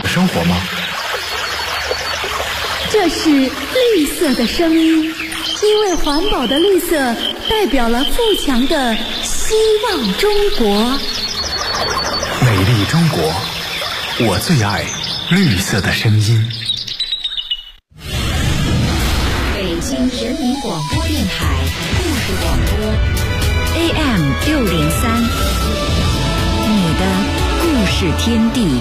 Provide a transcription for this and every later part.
的生活吗？ 这是绿色的声音，因为环保的绿色代表了富强的希望中国。 美丽中国，我最爱绿色的声音。 北京人民广播电台故事广播 AM603，你的故事天地。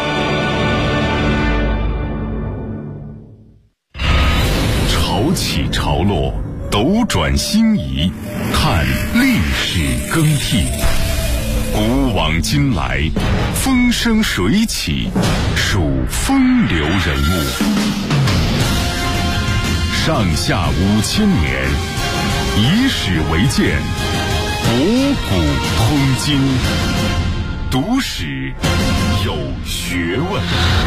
潮起潮落，斗转星移，看历史更替。古往今来，风生水起，数风流人物。上下5000年，以史为鉴，博古通今。读史有学问。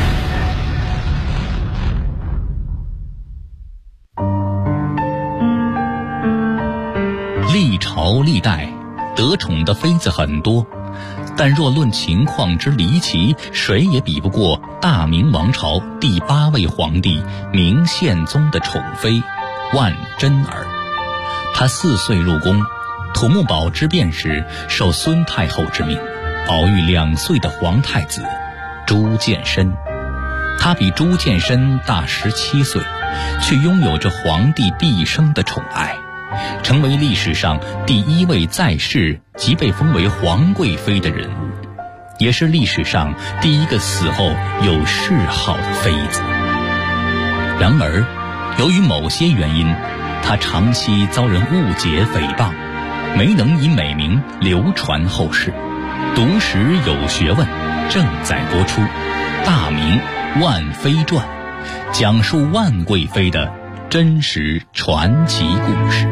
历朝历代得宠的妃子很多，但若论情况之离奇，谁也比不过大明王朝第8位皇帝明宪宗的宠妃万贞儿。她4岁入宫，土木堡之变时受孙太后之命，保育2岁的皇太子朱见深。他比朱见深大17岁，却拥有着皇帝毕生的宠爱，成为历史上第1位在世即被封为皇贵妃的人物，也是历史上第1个死后有谥号的妃子。然而，由于某些原因，她长期遭人误解诽谤，没能以美名流传后世。读史有学问正在播出《大明万妃传》，讲述万贵妃的真实传奇故事。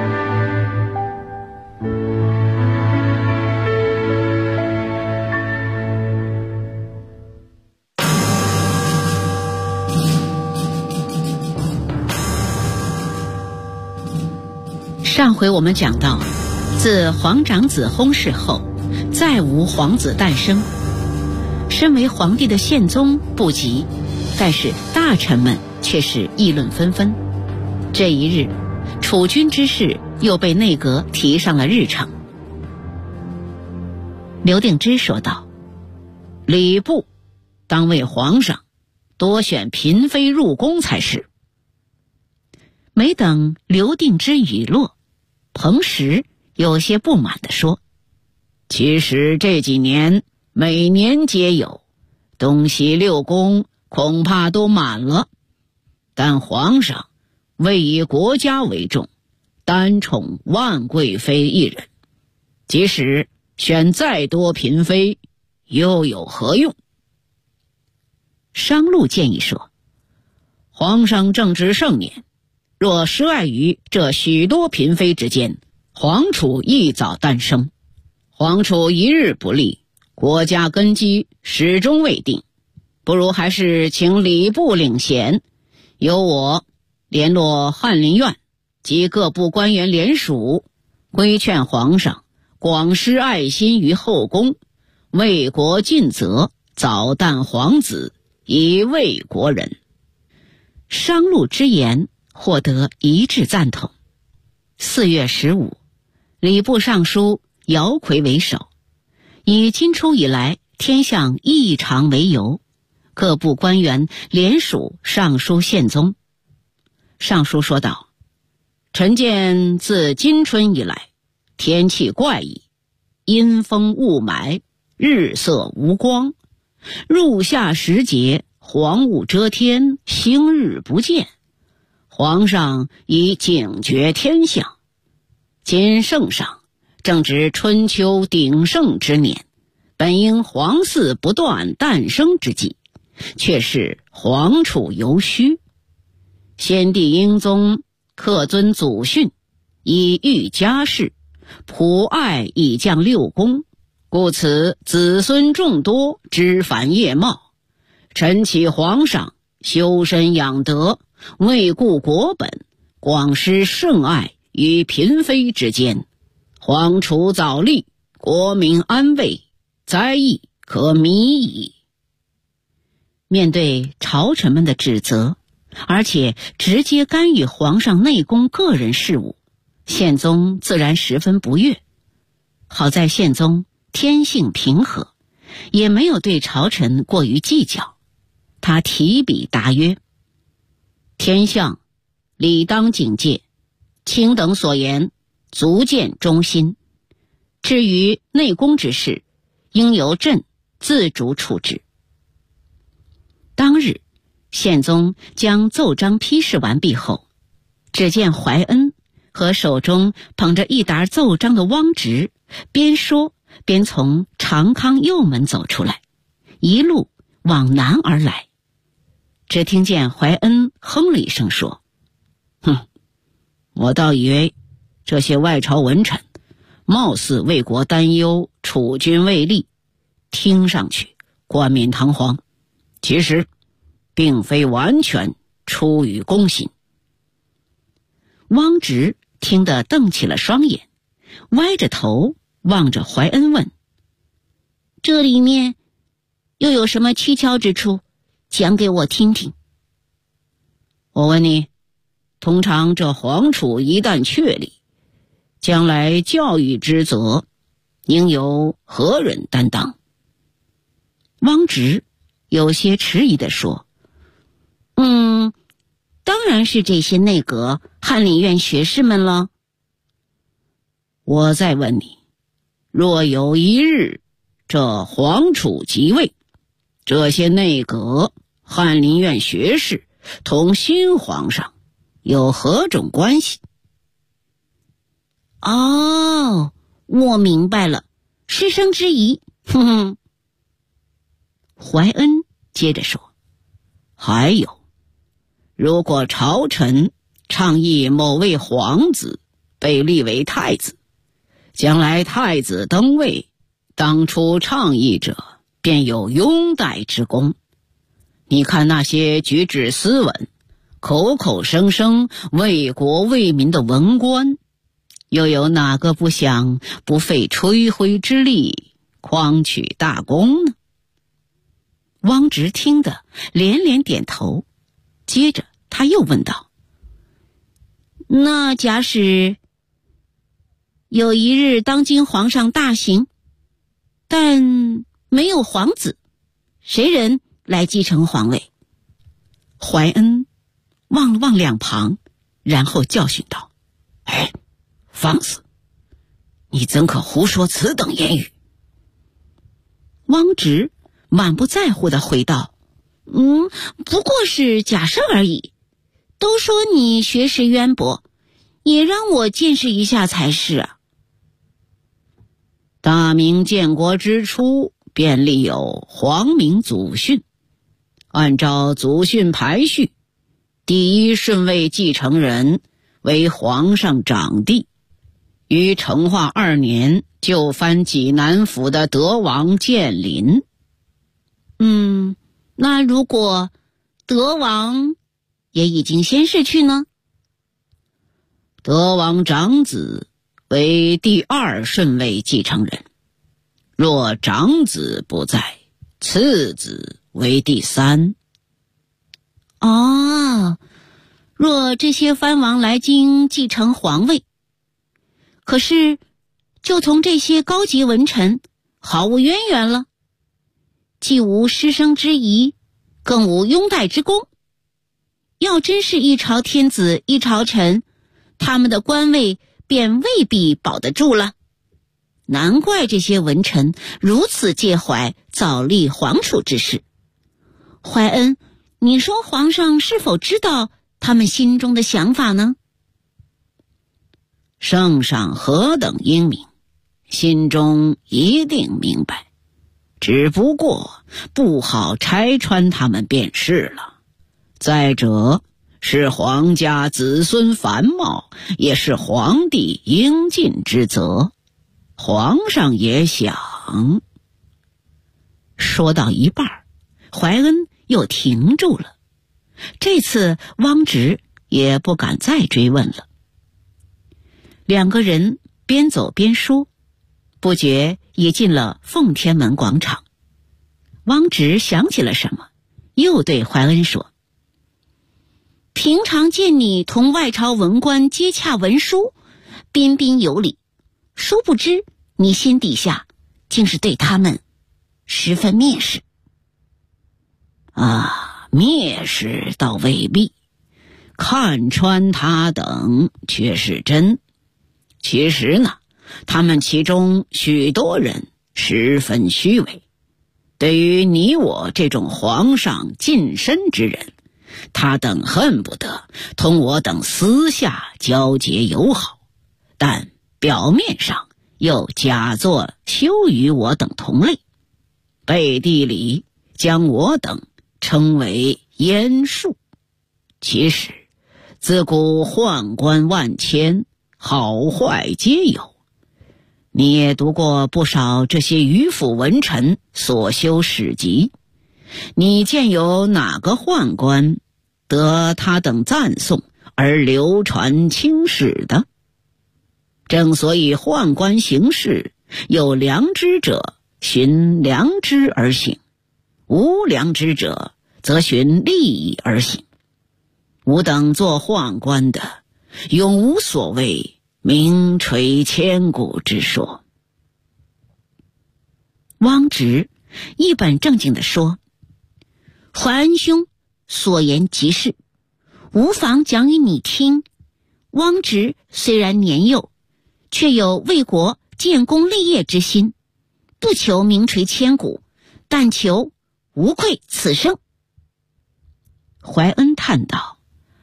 上回我们讲到，自皇长子薨逝后，再无皇子诞生。身为皇帝的宪宗不急，但是大臣们却是议论纷纷。这一日，储君之事又被内阁提上了日程。刘定之说道：“礼部当为皇上多选嫔妃入宫才是。”没等刘定之语落，彭实有些不满地说：“其实这几年每年皆有，东西6宫恐怕都满了，但皇上未以国家为重，单宠万贵妃一人，即使选再多嫔妃，又有何用？”商禄建议说：“皇上正值盛年，若失爱于这许多嫔妃之间，皇储一早诞生，皇储一日不立，国家根基始终未定，不如还是请礼部领衔，由我联络翰林院及各部官员联署，规劝皇上广施爱心于后宫，为国尽责，早诞皇子，以慰国人。”商禄之言获得一致赞同。4月15，礼部尚书姚逵为首，以今初以来天象异常为由，各部官员联署上书宪宗。上书说道：“臣见自今春以来，天气怪异，阴风雾霾，日色无光，入夏时节，黄雾遮天，星日不见。皇上已警觉天象，今圣上正值春秋鼎盛之年，本应皇嗣不断诞生之际，却是皇储犹虚。先帝英宗恪遵祖训，以育家室，普爱以降6宫，故此子孙众多，枝繁叶茂。臣启皇上修身养德，为顾国本，广施圣爱于嫔妃之间，皇储早立，国民安慰，灾异可弥矣。 面对朝臣们的指责，而且直接干预皇上内宫个人事务，宪宗自然十分不悦。好在宪宗天性平和，也没有对朝臣过于计较。他提笔答曰：天相理当警戒，卿等所言足见忠心，至于内宫之事，应由朕自主处置。当日宪宗将奏章批示完毕后，只见怀恩和手中捧着一沓奏章的汪直边说边从长康右门走出来，一路往南而来。只听见怀恩哼了一声说：我倒以为这些外朝文臣貌似为国担忧，储君未立，听上去冠冕堂皇，其实并非完全出于公心。汪直听得瞪起了双眼，歪着头望着怀恩问：这里面又有什么蹊跷之处？讲给我听听。我问你，通常这皇储一旦确立，将来教育之责应由何人担当？汪直有些迟疑地说：当然是这些内阁翰林院学士们了。我再问你，若有一日这皇储即位，这些内阁翰林院学士同新皇上有何种关系？哦，我明白了，师生之疑。怀恩接着说：还有，如果朝臣倡议某位皇子被立为太子，将来太子登位，当初倡议者便有拥戴之功。你看那些举止斯文、口口声声为国为民的文官，又有哪个不想不费吹灰之力匡取大功呢？汪直听得连连点头，接着他又问道：那假使有一日当今皇上大行，但没有皇子，谁人来继承皇位？怀恩望了望两旁，然后教训道：放肆！你怎可胡说此等言语？汪直满不在乎地回道：不过是假设而已，都说你学识渊博，也让我见识一下才是啊。大明建国之初便立有皇明祖训，按照祖训排序，第一顺位继承人为皇上长弟，于成化2年就藩济南府的德王建林。那如果德王也已经先逝去呢？德王长子为第2顺位继承人，若长子不在，次子为第3。若这些藩王来京继承皇位，可是就从这些高级文臣毫无渊源了，既无师生之谊，更无拥戴之功。要真是一朝天子一朝臣，他们的官位便未必保得住了。难怪这些文臣如此介怀早立皇储之事。怀恩，你说皇上是否知道他们心中的想法呢？圣上何等英明，心中一定明白，只不过不好拆穿他们便是了。再者，是皇家子孙繁茂，也是皇帝应尽之责。皇上也想。说到一半，怀恩又停住了。这次汪直也不敢再追问了。两个人边走边说，不觉也进了奉天门广场。汪直想起了什么， 又对怀恩说：平常见你同外朝文官接洽文书，彬彬有礼，殊不知你心底下竟是对他们十分蔑视。蔑视倒未必，看穿他等却是真。其实呢，他们其中许多人十分虚伪，对于你我这种皇上近身之人，他等恨不得同我等私下交结友好，但表面上又假作羞于我等同类，背地里将我等称为阉术。其实自古宦官万千，好坏皆有，你也读过不少这些迂腐文臣所修史籍，你见有哪个宦官得他等赞颂而流传青史的？正所以宦官行事，有良知者循良知而行，无良知者则循利益而行。吾等做宦官的，永无所谓名垂千古之说。汪直一本正经地说：怀恩兄所言极是，无妨讲与你听。汪直虽然年幼，却有为国建功立业之心，不求名垂千古，但求无愧此生。怀恩叹道：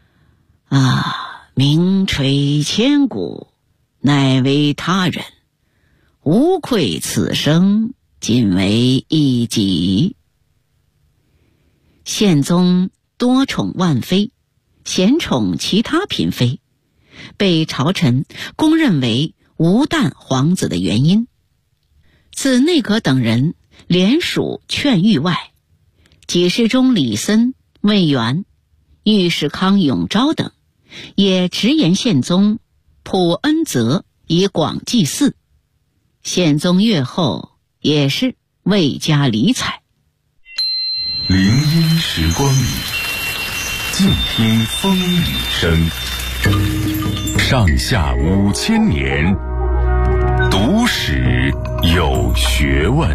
名垂千古乃为他人，无愧此生仅为一己。宪宗多宠万妃，嫌宠其他嫔妃，被朝臣公认为无诞皇子的原因。自内阁等人联署劝谕外，给事中李森、魏源、御史康永昭等也直言宪宗普恩泽以广祭祀。宪宗阅后也是未加理睬。 林荫时光里，静听风雨声。上下5000年，读史有学问。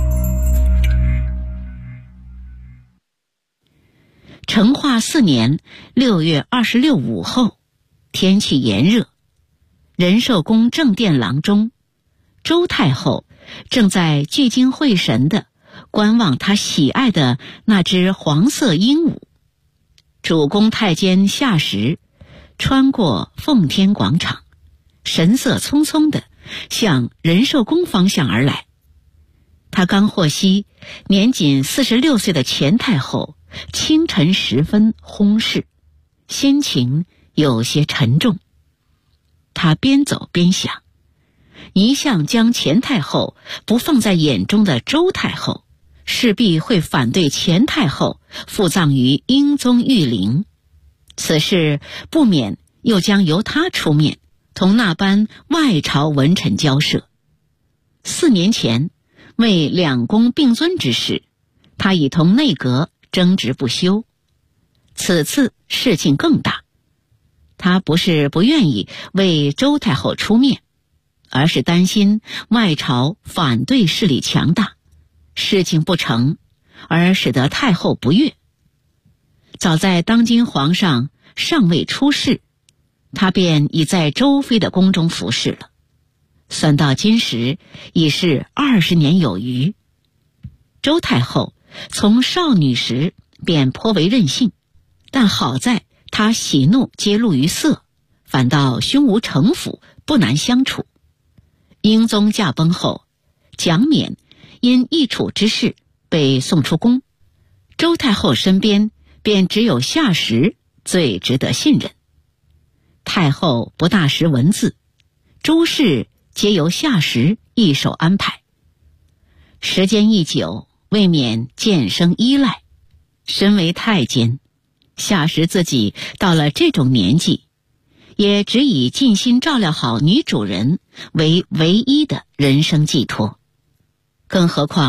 成化4年6月26午后，天气炎热，仁寿宫正殿廊中，周太后正在聚精会神地观望她喜爱的那只黄色鹦鹉。主宫太监夏时穿过奉天广场，神色匆匆地向仁寿宫方向而来。他刚获悉年仅46岁的前太后清晨时分薨逝，心情有些沉重。他边走边想，一向将前太后不放在眼中的周太后，势必会反对前太后复葬于英宗御陵，此事不免又将由他出面同那般外朝文臣交涉。4年前为两宫并尊之事，他已同内阁争执不休。此次事情更大，他不是不愿意为周太后出面，而是担心外朝反对势力强大，事情不成而使得太后不悦。早在当今皇上尚未出世，他便已在周妃的宫中服侍了，算到今时已是20年有余。周太后从少女时便颇为任性，但好在她喜怒皆露于色，反倒胸无城府，不难相处。英宗驾崩后，蒋冕因易储之事被送出宫，周太后身边便只有夏时最值得信任。太后不大识文字，诸事皆由夏时一手安排。时间一久，未免渐生依赖。身为太监，夏时自己到了这种年纪，也只以尽心照料好女主人为唯一的人生寄托。更何况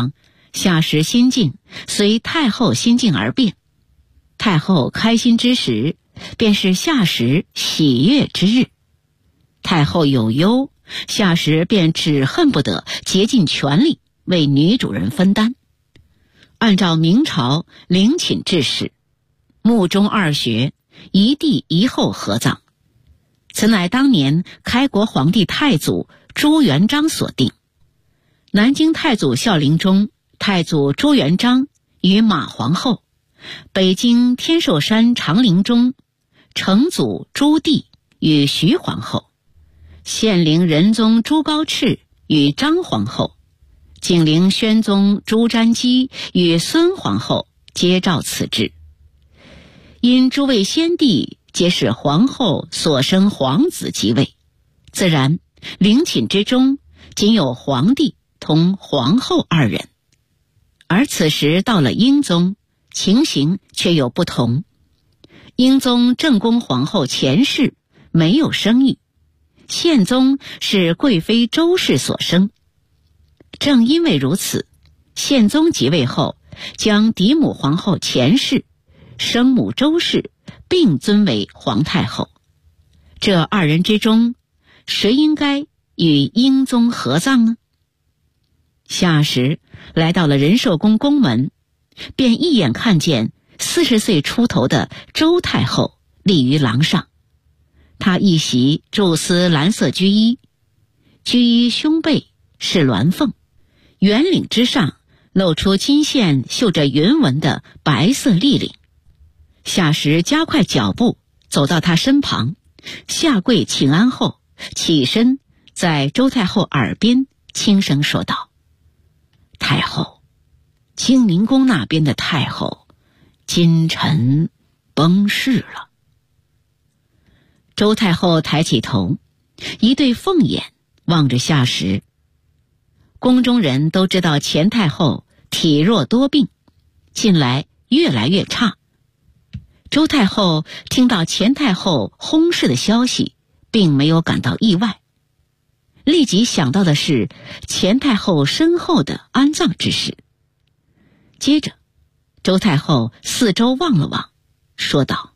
夏时心境随太后心境而变，太后开心之时，便是夏时喜悦之日；太后有忧，夏时便只恨不得竭尽全力为女主人分担。按照明朝陵寝制式，墓中二穴，一帝一后合葬，此乃当年开国皇帝太祖朱元璋所定。南京太祖孝陵中，太祖朱元璋与马皇后；北京天寿山长陵中，成祖朱棣与徐皇后；献陵仁宗朱高炽与张皇后；景陵宣宗朱瞻基与孙皇后皆照此制。因诸位先帝皆是皇后所生皇子即位，自然陵寝之中仅有皇帝同皇后二人。而此时到了英宗，情形却有不同。英宗正宫皇后钱氏没有生育，宪宗是贵妃周氏所生。正因为如此，宪宗即位后，将嫡母皇后钱氏、生母周氏并尊为皇太后。这二人之中，谁应该与英宗合葬呢？夏时来到了仁寿宫宫门，便一眼看见40岁出头的周太后立于廊上。她一袭菟丝蓝色居衣，居衣胸背是鸾凤，圆领之上露出金线绣着云纹的白色立领。夏时加快脚步走到她身旁，下跪请安后，起身在周太后耳边轻声说道：太后，清明宫那边的太后今晨崩逝了。周太后抬起头，一对凤眼望着夏时。宫中人都知道钱太后体弱多病，近来越来越差。周太后听到钱太后薨逝的消息，并没有感到意外，立即想到的是钱太后身后的安葬之事。接着周太后四周望了望，说道：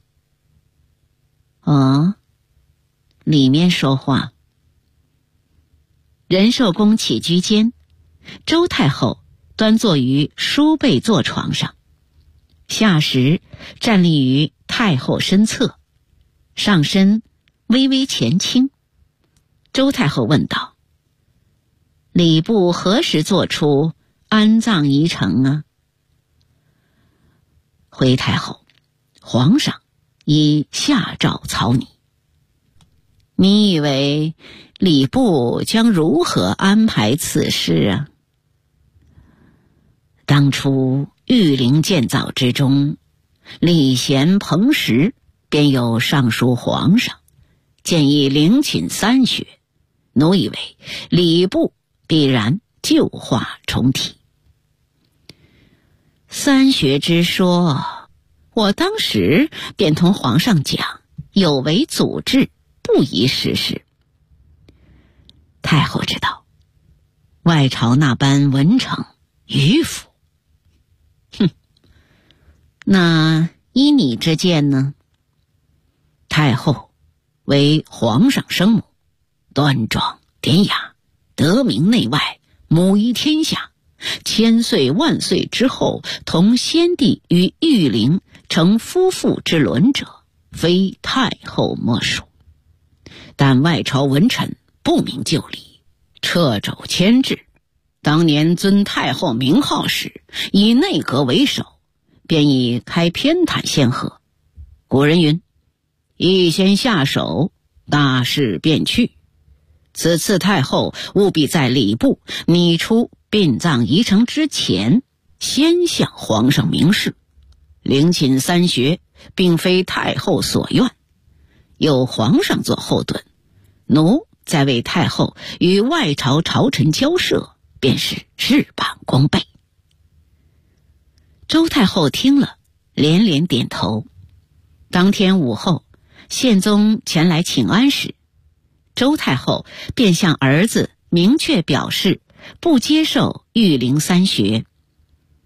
里面说话。仁寿宫起居间，周太后端坐于舒背坐床上，夏时站立于太后身侧，上身微微前倾。周太后问道：礼部何时做出安葬仪程啊？回太后，皇上已下诏草拟。你以为礼部将如何安排此事啊？当初玉陵建造之中，礼贤彭时便有上书皇上，建议陵寝3学，奴以为礼部必然旧化重提。3学之说，我当时便同皇上讲，有违祖制，不宜实施。太后知道外朝那般文臣迂腐，那依你之见呢？太后为皇上生母，端庄典雅，得名内外，母仪天下，千岁万岁之后，同先帝于玉陵成夫妇之伦者，非太后莫属。但外朝文臣不明就里，掣肘牵制。当年尊太后名号时，以内阁为首，便以开偏袒先河。古人云：一先下手，大事便去。此次太后务必在礼部拟出殡葬仪程之前，先向皇上明示，陵寝3学并非太后所愿，有皇上做后盾，奴再为太后与外朝朝臣交涉，便是事半功倍。周太后听了，连连点头。当天午后，宪宗前来请安时，周太后便向儿子明确表示不接受玉陵3学，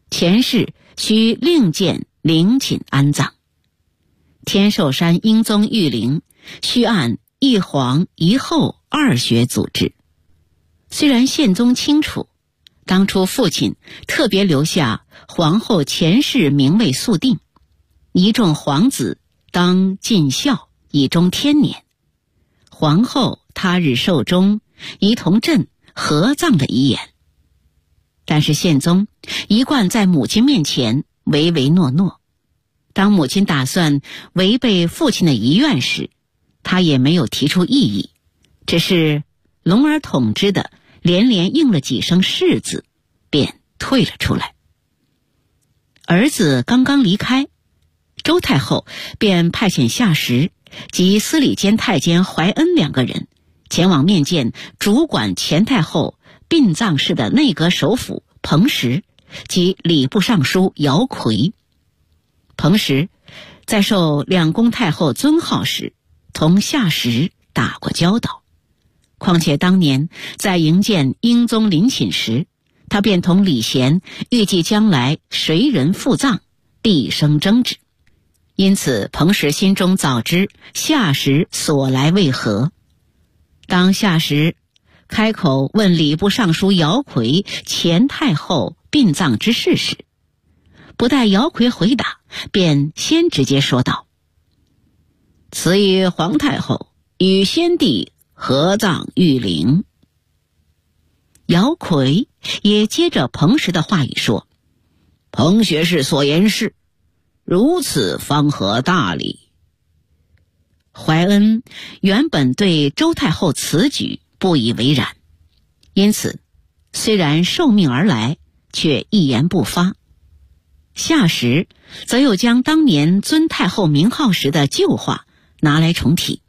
前世需另建陵寝安葬。天寿山英宗御陵需按一皇一后二学组织。虽然宪宗清楚当初父亲特别留下皇后前世名位速定，一众皇子当尽孝以终天年，皇后他日寿终，宜同朕合葬的遗言，但是宪宗一贯在母亲面前唯唯诺诺。当母亲打算违背父亲的遗愿时，他也没有提出异议，只是笼而统之的连连应了几声是字，便退了出来。儿子刚刚离开，周太后便派遣夏时及司礼监太监怀恩两个人前往面见主管前太后殡葬事的内阁首辅彭实及礼部尚书姚逵。彭实在受两宫太后尊号时同夏时打过交道，况且当年在营建英宗陵寝时，他便同李贤预计将来谁人赴葬，必生争执，因此彭实心中早知夏时所来为何。当夏时开口问礼部尚书姚逵前太后殡葬之事时，不待姚逵回答，便先直接说道：此以皇太后与先帝合葬御陵。姚逵也接着彭实的话语说：彭学士所言是，如此方合大礼。怀恩原本对周太后此举不以为然，因此虽然受命而来，却一言不发。夏时则又将当年尊太后名号时的旧话拿来重提：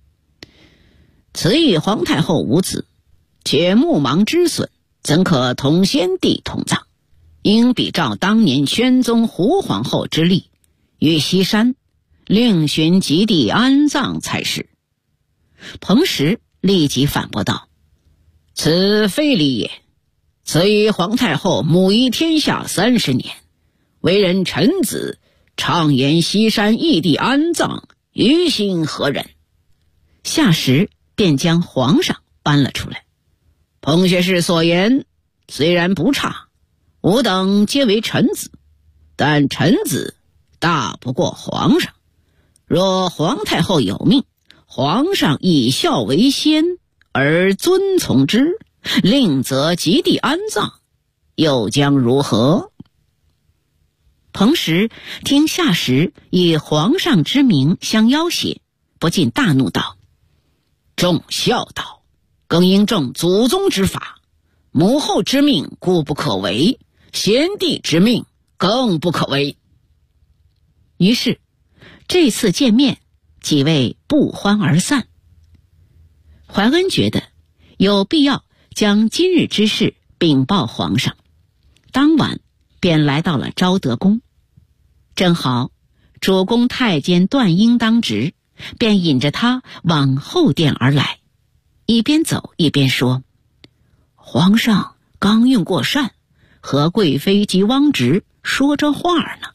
此以皇太后无子，且目盲之损，怎可同先帝同葬？应比照当年宣宗胡皇后之例，于西山另寻吉地安葬才是。彭实立即反驳道：此非礼也，此以皇太后母仪天下30年，为人臣子，畅言西山异地安葬，于心何忍？夏时便将皇上搬了出来。彭学士所言虽然不差，吾等皆为臣子，但臣子大不过皇上。若皇太后有命，皇上以孝为先而遵从之，另择吉地安葬，又将如何？彭实听夏时以皇上之名相要挟，不禁大怒道：重孝道，更应重祖宗之法，母后之命固不可违，先帝之命更不可违。于是这次见面，几位不欢而散。怀恩觉得有必要将今日之事禀报皇上，当晚便来到了昭德宫。正好主公太监段英当值，便引着他往后殿而来，一边走一边说：皇上刚用过膳，和贵妃及汪直说着话呢。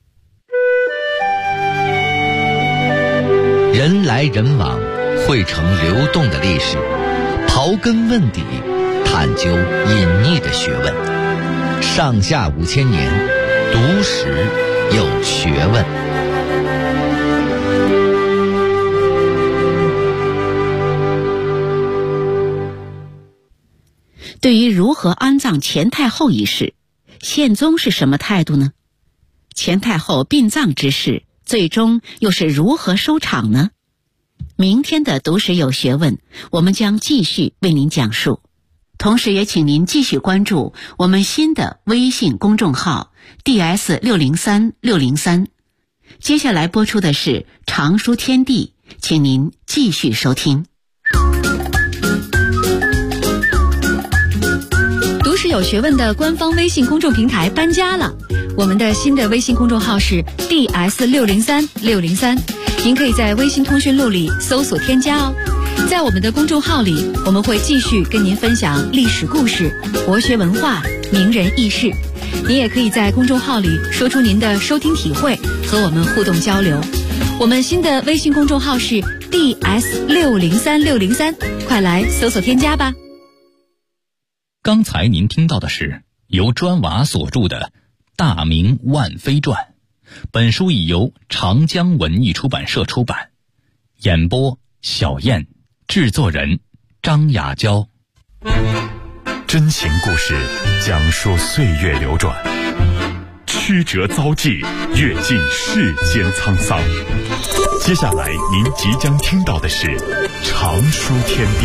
人来人往，汇成流动的历史，刨根问底，探究隐匿的学问。上下5000年，读史有学问。 对于如何安葬前太后一事，宪宗是什么态度呢？前太后殡葬之事最终又是如何收场呢？明天的读史有学问，我们将继续为您讲述。同时也请您继续关注我们新的微信公众号 DS603603。接下来播出的是常书天地，请您继续收听。 读史有学问的官方微信公众平台搬家了，我们的新的微信公众号是 DS603603，您可以在微信通讯录里搜索添加哦。在我们的公众号里，我们会继续跟您分享历史故事、国学文化、名人轶事， 您也可以在公众号里说出您的收听体会，和我们互动交流。我们新的微信公众号是 DS603603，快来搜索添加吧。 刚才您听到的是由砖瓦所著的《大明万妃传》，本书已由长江文艺出版社出版。演播小燕，制作人张雅娇。 真情故事讲述岁月流转，曲折遭际，阅尽世间沧桑。接下来您即将听到的是常书天地。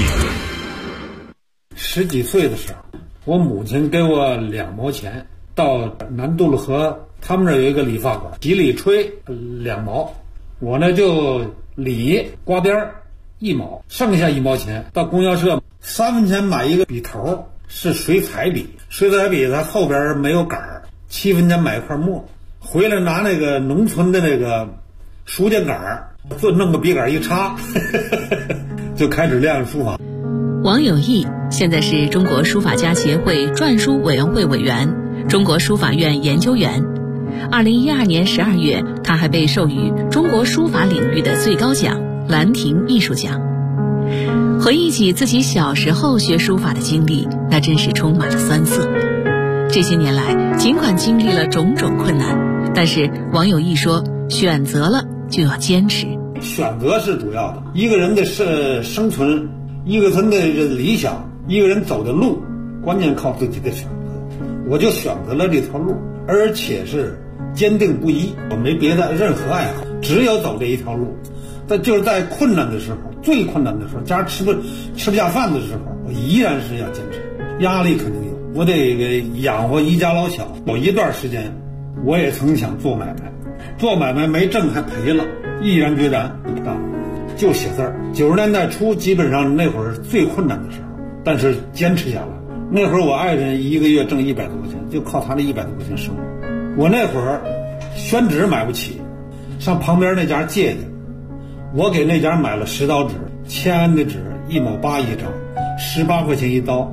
10几岁的时候，我母亲给我2毛钱，到南渡了河，他们这有一个理发馆，洗理吹2毛，我呢就理刮边1毛，剩下1毛钱到供销社3分钱买一个笔头，是水彩笔，水彩笔它后边没有杆儿，7分钱买一块墨，回来拿那个农村的那个书架杆儿，就弄个笔杆一插就开始练书法。 王有义现在是中国书法家协会篆书委员会委员、中国书法院研究员。2012年12月，他还被授予中国书法领域的最高奖兰亭艺术奖。回忆起自己小时候学书法的经历，那真是充满了酸涩。这些年来，尽管经历了种种困难，但是王有义说，选择了就要坚持。 选择是主要的，一个人的生存，一个人的理想，一个人走的路，关键靠自己的选择。我就选择了这条路，而且是坚定不移，我没别的任何爱好，只有走这一条路。但就是在困难的时候，最困难的时候，家吃不下饭的时候，我依然是要坚持。压力肯定有，我得给养活一家老小。有一段时间，我也曾想做买卖，做买卖没挣还赔了，毅然决然不干，就写字儿。90年代初，基本上那会儿最困难的时候，但是坚持下来。那会儿我爱人1个月挣100多块钱，就靠他那100多块钱生活。我那会儿宣纸买不起，上旁边那家借去。我给那家买了10刀纸，签安的纸1毛8一张，18块钱一刀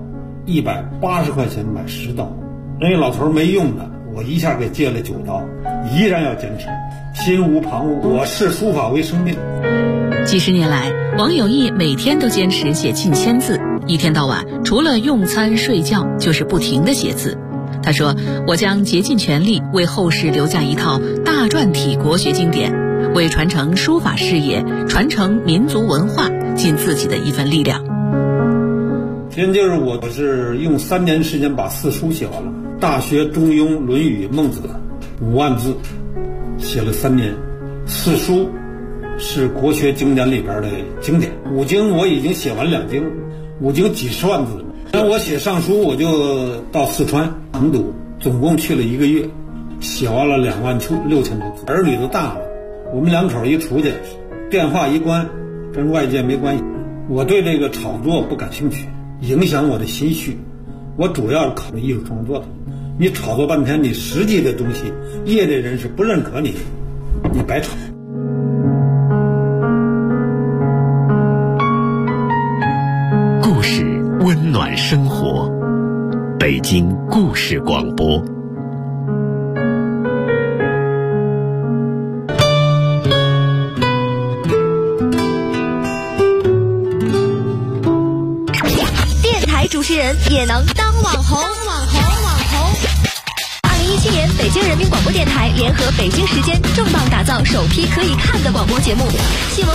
，180块钱买10刀。人家老头没用的，我一下给借了9刀，依然要坚持，心无旁骛。我视书法为生命。 几十年来，王有义每天都坚持写近1000字，一天到晚除了用餐睡觉，就是不停地写字。他说：“我将竭尽全力为后世留下一套大篆体国学经典，为传承书法事业、传承民族文化尽自己的一份力量。” 先就是我是用3年时间把4书写完了，《大学》《中庸》《论语》《孟子》5万字，写了3年。4书是国学经典里边的经典，5经我已经写完2经，5经几十万字了。那我写上书，我就到四川成都，总共去了1个月，写完了26000多字。儿女都大了，我们2口一出去，电话一关，跟外界没关系。我对这个炒作不感兴趣，影响我的心绪。我主要是考虑艺术创作的。你炒作半天，你实际的东西，业内人士不认可你，你白炒。 故事温暖生活，北京故事广播。 电台主持人也能当网红。2017年，北京人民广播电台联合北京时间重磅打造首批可以看的广播节目。